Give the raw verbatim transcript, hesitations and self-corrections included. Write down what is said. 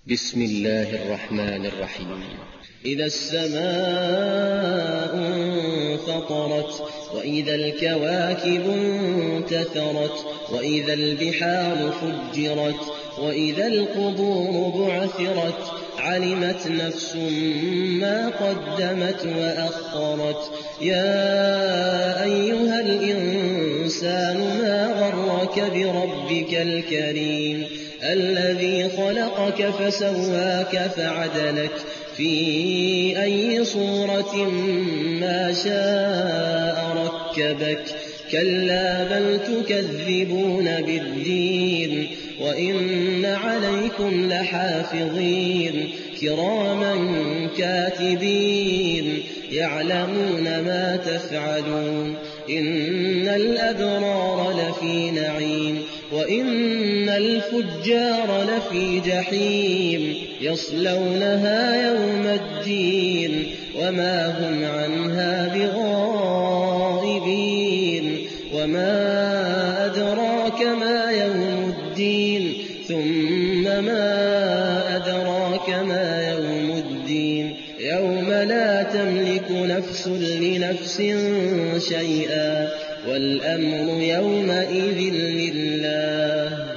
بسم الله الرحمن الرحيم. إذا السماء انفطرت وإذا الكواكب انتثرت وإذا البحار فجرت وإذا القبور بعثرت علمت نفس ما قدمت وأخرت. يا أيها الإنسان ما غرك بربك الكريم الذي خلقك فسواك فعدلك في أي صورة ما شاء ركبك. كلا بل تكذبون بالدين وإن عليكم لحافظين كراما كاتبين يعلمون ما تفعلون. إن الأبرار لفي نعيم وإن الفجار لفي جحيم يصلونها يوم الدين وما هم عنها بغائبين. وما أدراك ما يوم الدين ثم ما أدراك ما يوم الدين يوم لا تملك نفس لنفس شيئا والأمر يومئذ لله.